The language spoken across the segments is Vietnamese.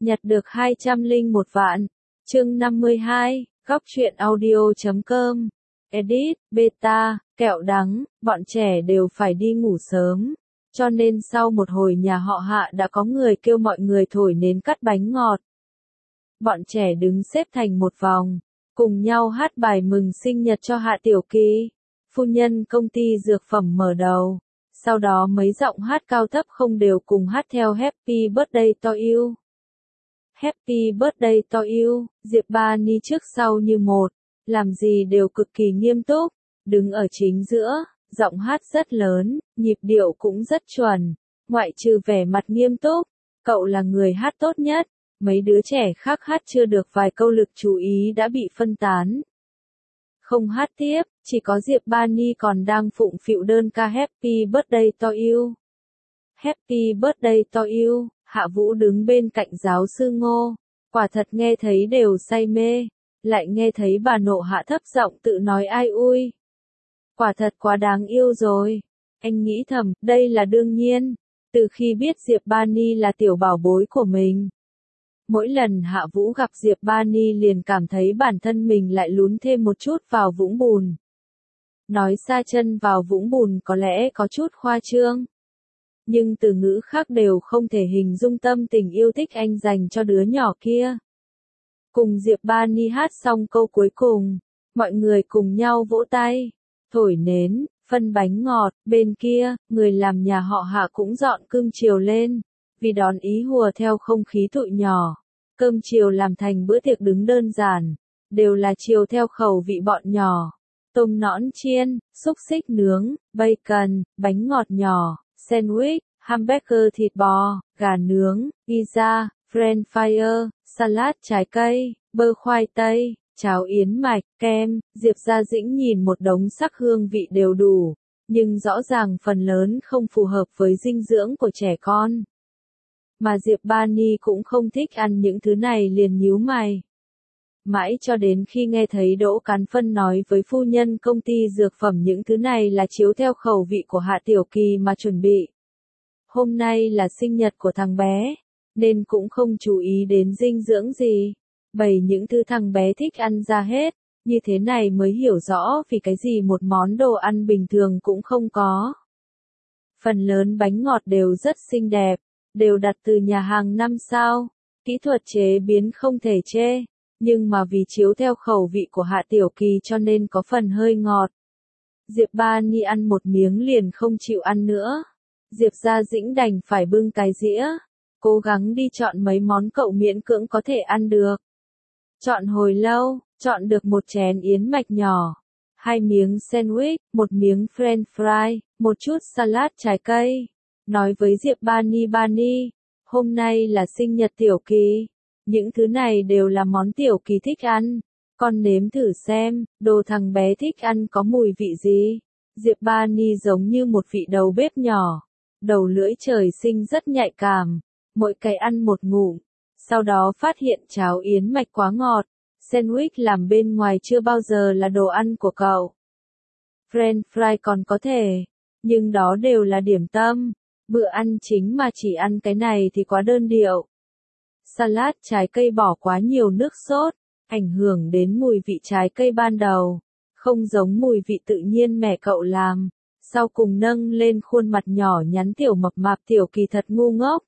Nhặt được 201 vạn. Chương 52, góc truyện audio.com. Edit, beta, kẹo đắng, bọn trẻ đều phải đi ngủ sớm. Cho nên sau một hồi nhà họ Hạ đã có người kêu mọi người thổi nến cắt bánh ngọt. Bọn trẻ đứng xếp thành một vòng, cùng nhau hát bài mừng sinh nhật cho Hạ Tiểu Kỳ. Phu nhân công ty dược phẩm mở đầu. Sau đó mấy giọng hát cao thấp không đều cùng hát theo Happy Birthday to you. Happy Birthday to you, Diệp Ba Ni trước sau như một, làm gì đều cực kỳ nghiêm túc, đứng ở chính giữa, giọng hát rất lớn, nhịp điệu cũng rất chuẩn, ngoại trừ vẻ mặt nghiêm túc, cậu là người hát tốt nhất, mấy đứa trẻ khác hát chưa được vài câu lực chú ý đã bị phân tán. Không hát tiếp, chỉ có Diệp Ba Ni còn đang phụng phịu đơn ca Happy Birthday to you. Happy Birthday to you, Hạ Vũ đứng bên cạnh giáo sư Ngô, quả thật nghe thấy đều say mê, lại nghe thấy bà nộ hạ thấp giọng tự nói ai ui. Quả thật quá đáng yêu rồi, anh nghĩ thầm, đây là đương nhiên, từ khi biết Diệp Ba Ni là tiểu bảo bối của mình. Mỗi lần Hạ Vũ gặp Diệp Ba Ni liền cảm thấy bản thân mình lại lún thêm một chút vào vũng bùn. Nói sa chân vào vũng bùn có lẽ có chút khoa trương. Nhưng từ ngữ khác đều không thể hình dung tâm tình yêu thích anh dành cho đứa nhỏ kia. Cùng Diệp Ba Ni hát xong câu cuối cùng, mọi người cùng nhau vỗ tay, thổi nến, phân bánh ngọt, bên kia, người làm nhà họ Hạ cũng dọn cơm chiều lên, vì đón ý hùa theo không khí tụi nhỏ. Cơm chiều làm thành bữa tiệc đứng đơn giản, đều là chiều theo khẩu vị bọn nhỏ. Tôm nõn chiên, xúc xích nướng, bacon, bánh ngọt nhỏ, sandwich, hamburger thịt bò, gà nướng, pizza, french fry, salad trái cây, bơ khoai tây, cháo yến mạch, kem. Diệp Gia Dĩnh nhìn một đống sắc hương vị đều đủ, nhưng rõ ràng phần lớn không phù hợp với dinh dưỡng của trẻ con. Mà Diệp Ba Ni cũng không thích ăn những thứ này liền nhíu mày. Mãi cho đến khi nghe thấy Đỗ Cán Phân nói với phu nhân công ty dược phẩm những thứ này là chiếu theo khẩu vị của Hạ Tiểu Kỳ mà chuẩn bị. Hôm nay là sinh nhật của thằng bé, nên cũng không chú ý đến dinh dưỡng gì. Bày những thứ thằng bé thích ăn ra hết, như thế này mới hiểu rõ vì cái gì một món đồ ăn bình thường cũng không có. Phần lớn bánh ngọt đều rất xinh đẹp, đều đặt từ nhà hàng 5 sao, kỹ thuật chế biến không thể chê, nhưng mà vì chiếu theo khẩu vị của Hạ Tiểu Kỳ cho nên có phần hơi ngọt. Diệp Ba Ni ăn một miếng liền không chịu ăn nữa. Diệp Gia Dĩnh đành phải bưng cái dĩa, cố gắng đi chọn mấy món cậu miễn cưỡng có thể ăn được. Chọn hồi lâu, chọn được một chén yến mạch nhỏ, 2 miếng sandwich, 1 miếng french fry, một chút salad trái cây. Nói với Diệp Ba Ni, hôm nay là sinh nhật Tiểu Kỳ, những thứ này đều là món Tiểu Kỳ thích ăn, con nếm thử xem, đồ thằng bé thích ăn có mùi vị gì. Diệp Ba Ni giống như một vị đầu bếp nhỏ, đầu lưỡi trời sinh rất nhạy cảm, mỗi cái ăn một ngụm, sau đó phát hiện cháo yến mạch quá ngọt, sandwich làm bên ngoài chưa bao giờ là đồ ăn của cậu. French fry còn có thể, nhưng đó đều là điểm tâm, bữa ăn chính mà chỉ ăn cái này thì quá đơn điệu. Salad trái cây bỏ quá nhiều nước sốt, ảnh hưởng đến mùi vị trái cây ban đầu, không giống mùi vị tự nhiên mẹ cậu làm. Sau cùng nâng lên khuôn mặt nhỏ nhắn tiểu mập mạp Tiểu Kỳ thật ngu ngốc.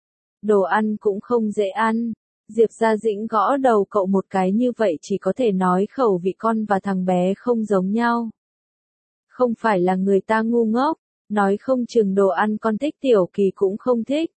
Đồ ăn cũng không dễ ăn, Diệp Gia Dĩnh gõ đầu cậu một cái như vậy chỉ có thể nói khẩu vị con và thằng bé không giống nhau. Không phải là người ta ngu ngốc, nói không chừng đồ ăn con thích Tiểu Kỳ cũng không thích.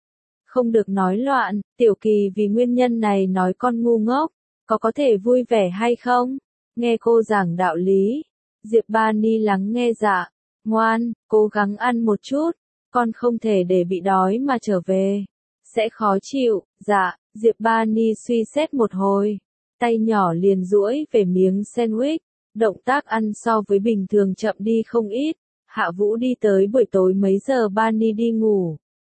Không được nói loạn, Tiểu Kỳ vì nguyên nhân này nói con ngu ngốc, có thể vui vẻ hay không? Nghe cô giảng đạo lý, Diệp Ba Ni lắng nghe dạ. Ngoan, cố gắng ăn một chút, con không thể để bị đói mà trở về. Sẽ khó chịu, dạ, Diệp Ba Ni suy xét một hồi. Tay nhỏ liền duỗi về miếng sandwich, động tác ăn so với bình thường chậm đi không ít. Hạ Vũ đi tới buổi tối mấy giờ Ba Ni đi ngủ.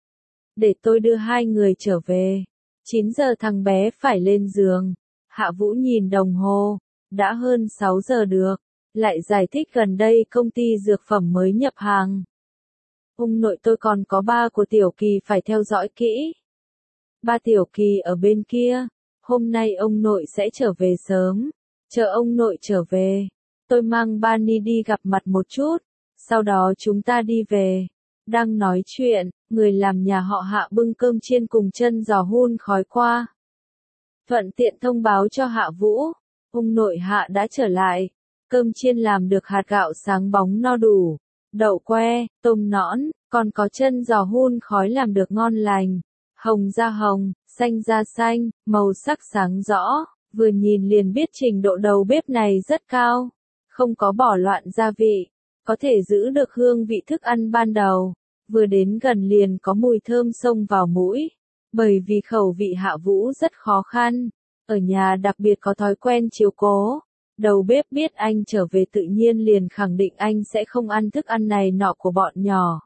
Để tôi đưa hai người trở về. 9 giờ thằng bé phải lên giường. Hạ Vũ nhìn đồng hồ, đã hơn 6 giờ được. Lại giải thích gần đây công ty dược phẩm mới nhập hàng. Ông nội tôi còn có ba của Tiểu Kỳ phải theo dõi kỹ. Ba Tiểu Kỳ ở bên kia, hôm nay ông nội sẽ trở về sớm, chờ ông nội trở về, tôi mang Bani đi gặp mặt một chút, sau đó chúng ta đi về. Đang nói chuyện, người làm nhà họ Hạ bưng cơm chiên cùng chân giò hun khói qua. Thuận tiện thông báo cho Hạ Vũ, ông nội Hạ đã trở lại, cơm chiên làm được hạt gạo sáng bóng no đủ, đậu que, tôm nõn, còn có chân giò hun khói làm được ngon lành, hồng da hồng, xanh da xanh, màu sắc sáng rõ, vừa nhìn liền biết trình độ đầu bếp này rất cao, không có bỏ loạn gia vị, có thể giữ được hương vị thức ăn ban đầu, vừa đến gần liền có mùi thơm xông vào mũi, bởi vì khẩu vị Hạ Vũ rất khó khăn, ở nhà đặc biệt có thói quen chiếu cố. Đầu bếp biết anh trở về tự nhiên liền khẳng định anh sẽ không ăn thức ăn này nọ của bọn nhỏ.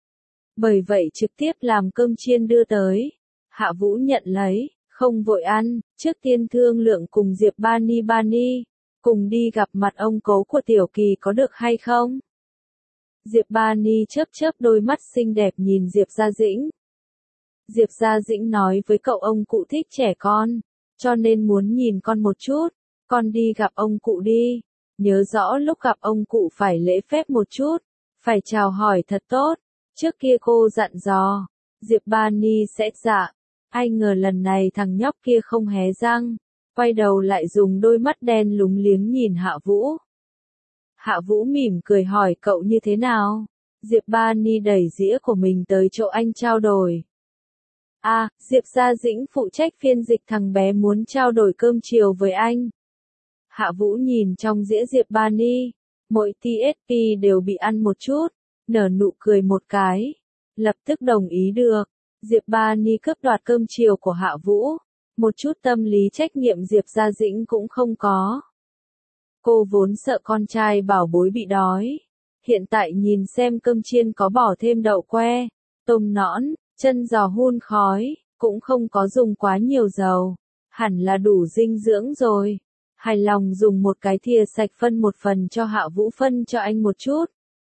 Bởi vậy trực tiếp làm cơm chiên đưa tới. Hạ Vũ nhận lấy, không vội ăn, trước tiên thương lượng cùng Diệp Bani, cùng đi gặp mặt ông cố của Tiểu Kỳ có được hay không? Diệp Bani chớp chớp đôi mắt xinh đẹp nhìn Diệp Gia Dĩnh. Diệp Gia Dĩnh nói với cậu ông cụ thích trẻ con, cho nên muốn nhìn con một chút. Con đi gặp ông cụ đi, nhớ rõ lúc gặp ông cụ phải lễ phép một chút, phải chào hỏi thật tốt, trước kia cô dặn dò, Diệp Bani sẽ dạ, ai ngờ lần này thằng nhóc kia không hé răng, quay đầu lại dùng đôi mắt đen lúng liếng nhìn Hạ Vũ. Hạ Vũ mỉm cười hỏi cậu như thế nào, Diệp Bani đẩy dĩa của mình tới chỗ anh trao đổi. Diệp Gia Dĩnh phụ trách phiên dịch thằng bé muốn trao đổi cơm chiều với anh. Hạ Vũ nhìn trong dĩa Diệp Bani, mỗi TSP đều bị ăn một chút, nở nụ cười một cái, lập tức đồng ý được. Diệp Bani cướp đoạt cơm chiều của Hạ Vũ, một chút tâm lý trách nhiệm Diệp Gia Dĩnh cũng không có. Cô vốn sợ con trai bảo bối bị đói, hiện tại nhìn xem cơm chiên có bỏ thêm đậu que, tôm nõn, chân giò hun khói, cũng không có dùng quá nhiều dầu, hẳn là đủ dinh dưỡng rồi. Hài lòng dùng một cái thìa sạch phân một phần cho Hạ Vũ phân cho anh một chút.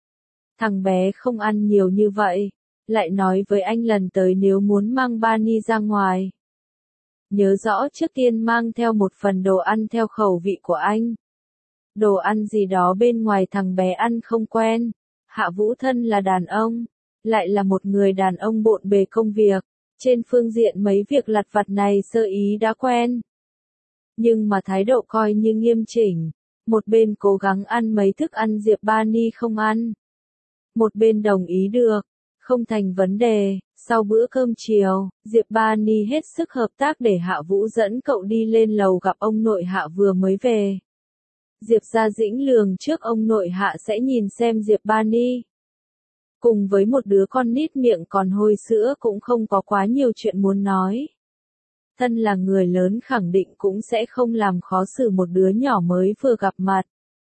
Thằng bé không ăn nhiều như vậy, lại nói với anh lần tới nếu muốn mang Bani ra ngoài. Nhớ rõ trước tiên mang theo một phần đồ ăn theo khẩu vị của anh. Đồ ăn gì đó bên ngoài thằng bé ăn không quen. Hạ Vũ thân là đàn ông, lại là một người đàn ông bộn bề công việc, trên phương diện mấy việc lặt vặt này sơ ý đã quen. Nhưng mà thái độ coi như nghiêm chỉnh, một bên cố gắng ăn mấy thức ăn Diệp Bani không ăn. Một bên đồng ý được, không thành vấn đề, sau bữa cơm chiều, Diệp Bani hết sức hợp tác để Hạ Vũ dẫn cậu đi lên lầu gặp ông nội Hạ vừa mới về. Diệp Gia Dĩnh lường trước ông nội Hạ sẽ nhìn xem Diệp Bani. Cùng với một đứa con nít miệng còn hôi sữa cũng không có quá nhiều chuyện muốn nói. Thân là người lớn khẳng định cũng sẽ không làm khó xử một đứa nhỏ mới vừa gặp mặt.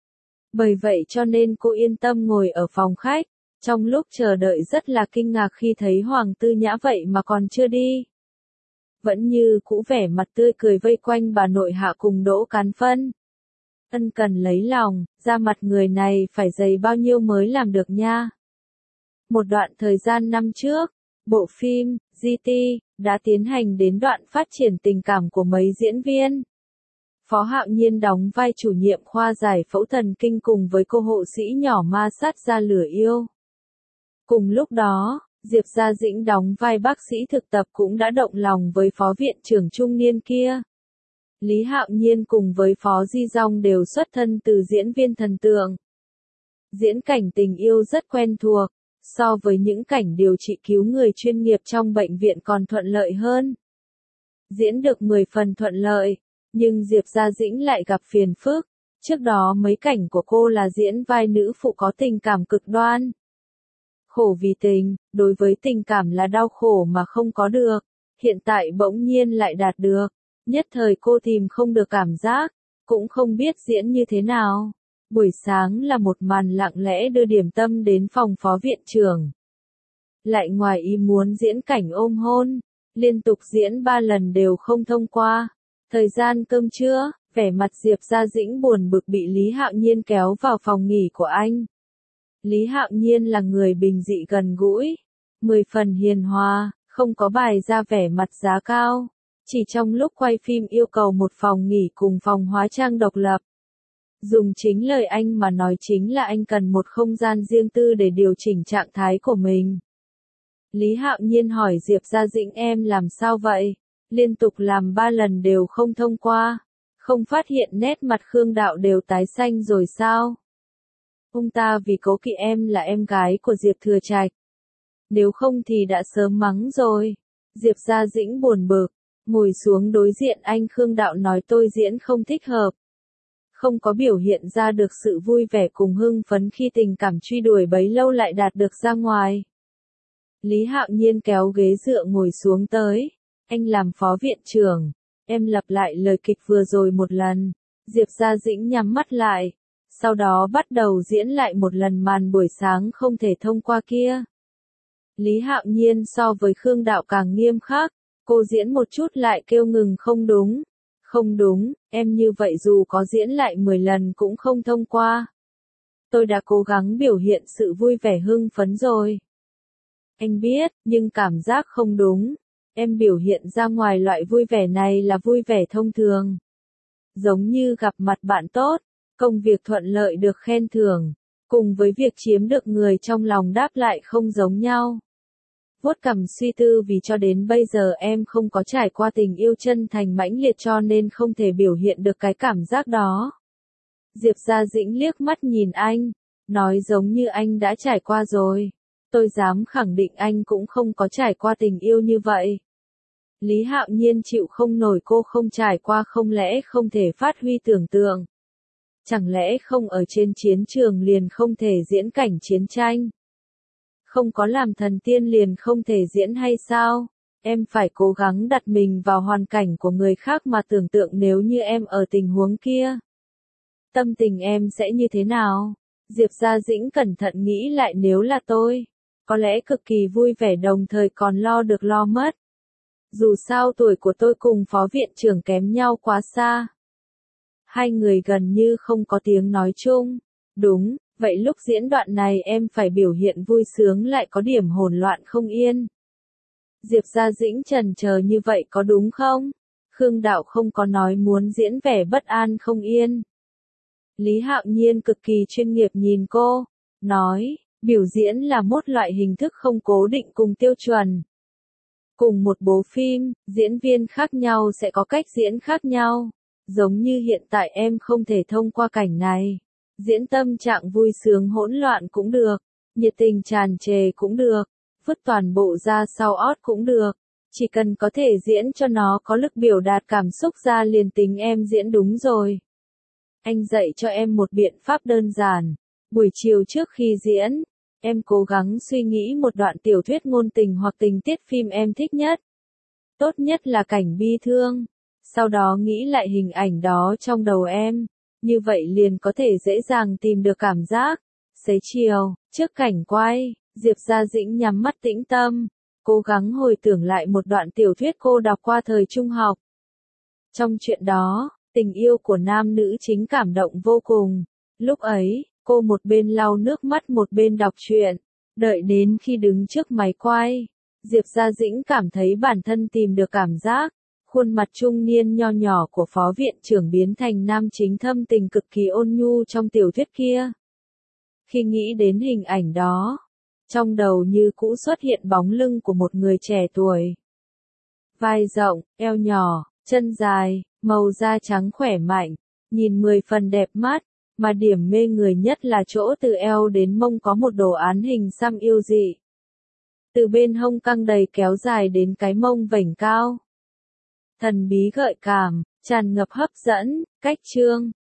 Bởi vậy cho nên cô yên tâm ngồi ở phòng khách, trong lúc chờ đợi rất là kinh ngạc khi thấy Hoàng Tư Nhã vậy mà còn chưa đi. Vẫn như cũ vẻ mặt tươi cười vây quanh bà nội Hạ cùng Đỗ Cán Phân. Ân cần lấy lòng, da mặt người này phải dày bao nhiêu mới làm được nha. Một đoạn thời gian năm trước, bộ phim GT đã tiến hành đến đoạn phát triển tình cảm của mấy diễn viên. Phó Hạo Nhiên đóng vai chủ nhiệm khoa giải phẫu thần kinh cùng với cô hộ sĩ nhỏ ma sát ra lửa yêu. Cùng lúc đó, Diệp Gia Dĩnh đóng vai bác sĩ thực tập cũng đã động lòng với phó viện trưởng trung niên kia. Lý Hạo Nhiên cùng với Phó Di Dong đều xuất thân từ diễn viên thần tượng. Diễn cảnh tình yêu rất quen thuộc, so với những cảnh điều trị cứu người chuyên nghiệp trong bệnh viện còn thuận lợi hơn. Diễn được 10 phần thuận lợi, nhưng Diệp Gia Dĩnh lại gặp phiền phức. Trước đó mấy cảnh của cô là diễn vai nữ phụ có tình cảm cực đoan. Khổ vì tình, đối với tình cảm là đau khổ mà không có được, hiện tại bỗng nhiên lại đạt được. Nhất thời cô tìm không được cảm giác, cũng không biết diễn như thế nào. Buổi sáng là một màn lặng lẽ đưa điểm tâm đến phòng phó viện trưởng. Lại ngoài ý muốn diễn cảnh ôm hôn, liên tục diễn 3 lần đều không thông qua. Thời gian cơm trưa, vẻ mặt Diệp Gia Dĩnh buồn bực bị Lý Hạo Nhiên kéo vào phòng nghỉ của anh. Lý Hạo Nhiên là người bình dị gần gũi, 10 phần hiền hòa, không có bài ra vẻ mặt giá cao. Chỉ trong lúc quay phim yêu cầu một phòng nghỉ cùng phòng hóa trang độc lập. Dùng chính lời anh mà nói chính là anh cần một không gian riêng tư để điều chỉnh trạng thái của mình. Lý Hạo Nhiên hỏi Diệp Gia Dĩnh em làm sao vậy? Liên tục làm 3 lần đều không thông qua. Không phát hiện nét mặt Khương Đạo đều tái xanh rồi sao? Ông ta vì cố kỵ em là em gái của Diệp Thừa Trạch. Nếu không thì đã sớm mắng rồi. Diệp Gia Dĩnh buồn bực, ngồi xuống đối diện anh Khương Đạo nói tôi diễn không thích hợp. Không có biểu hiện ra được sự vui vẻ cùng hưng phấn khi tình cảm truy đuổi bấy lâu lại đạt được ra ngoài. Lý Hạo Nhiên kéo ghế dựa ngồi xuống tới. Anh làm phó viện trưởng. Em lặp lại lời kịch vừa rồi một lần. Diệp Gia Dĩnh nhắm mắt lại. Sau đó bắt đầu diễn lại một lần màn buổi sáng không thể thông qua kia. Lý Hạo Nhiên so với Khương Đạo càng nghiêm khắc. Cô diễn một chút lại kêu ngừng không đúng. Không đúng, em như vậy dù có diễn lại 10 lần cũng không thông qua. Tôi đã cố gắng biểu hiện sự vui vẻ hưng phấn rồi. Anh biết, nhưng cảm giác không đúng. Em biểu hiện ra ngoài loại vui vẻ này là vui vẻ thông thường. Giống như gặp mặt bạn tốt, công việc thuận lợi được khen thưởng, cùng với việc chiếm được người trong lòng đáp lại không giống nhau. Vuốt cằm suy tư vì cho đến bây giờ em không có trải qua tình yêu chân thành mãnh liệt cho nên không thể biểu hiện được cái cảm giác đó. Diệp Gia Dĩnh liếc mắt nhìn anh, nói giống như anh đã trải qua rồi. Tôi dám khẳng định anh cũng không có trải qua tình yêu như vậy. Lý Hạo Nhiên chịu không nổi cô không trải qua không lẽ không thể phát huy tưởng tượng. Chẳng lẽ không ở trên chiến trường liền không thể diễn cảnh chiến tranh? Không có làm thần tiên liền không thể diễn hay sao? Em phải cố gắng đặt mình vào hoàn cảnh của người khác mà tưởng tượng nếu như em ở tình huống kia. Tâm tình em sẽ như thế nào? Diệp Gia Dĩnh cẩn thận nghĩ lại nếu là tôi. Có lẽ cực kỳ vui vẻ đồng thời còn lo được lo mất. Dù sao tuổi của tôi cùng phó viện trưởng kém nhau quá xa. Hai người gần như không có tiếng nói chung. Đúng, vậy lúc diễn đoạn này em phải biểu hiện vui sướng lại có điểm hỗn loạn không yên. Diệp Gia Dĩnh chần chờ như vậy có đúng không? Khương Đạo không có nói muốn diễn vẻ bất an không yên. Lý Hạo Nhiên cực kỳ chuyên nghiệp nhìn cô, nói, biểu diễn là một loại hình thức không cố định cùng tiêu chuẩn. Cùng một bộ phim, diễn viên khác nhau sẽ có cách diễn khác nhau. Giống như hiện tại em không thể thông qua cảnh này. Diễn tâm trạng vui sướng hỗn loạn cũng được. Nhiệt tình tràn trề cũng được. Vứt toàn bộ ra sau ót cũng được. Chỉ cần có thể diễn cho nó có lực biểu đạt cảm xúc ra liền tính em diễn đúng rồi. Anh dạy cho em một biện pháp đơn giản. Buổi chiều trước khi diễn, em cố gắng suy nghĩ một đoạn tiểu thuyết ngôn tình hoặc tình tiết phim em thích nhất. Tốt nhất là cảnh bi thương. Sau đó nghĩ lại hình ảnh đó trong đầu em. Như vậy liền có thể dễ dàng tìm được cảm giác. Xế chiều, trước cảnh quay, Diệp Gia Dĩnh nhắm mắt tĩnh tâm. Cố gắng hồi tưởng lại một đoạn tiểu thuyết cô đọc qua thời trung học. Trong chuyện đó, tình yêu của nam nữ chính cảm động vô cùng. Lúc ấy, cô một bên lau nước mắt một bên đọc truyện. Đợi đến khi đứng trước máy quay, Diệp Gia Dĩnh cảm thấy bản thân tìm được cảm giác. Khuôn mặt trung niên nho nhỏ của phó viện trưởng biến thành nam chính thâm tình cực kỳ ôn nhu trong tiểu thuyết kia. Khi nghĩ đến hình ảnh đó, trong đầu như cũ xuất hiện bóng lưng của một người trẻ tuổi. Vai rộng, eo nhỏ, chân dài, màu da trắng khỏe mạnh, nhìn 10 phần đẹp mắt, mà điểm mê người nhất là chỗ từ eo đến mông có một đồ án hình xăm yêu dị. Từ bên hông căng đầy kéo dài đến cái mông vểnh cao. Thần bí gợi cảm, tràn ngập hấp dẫn, cách chương.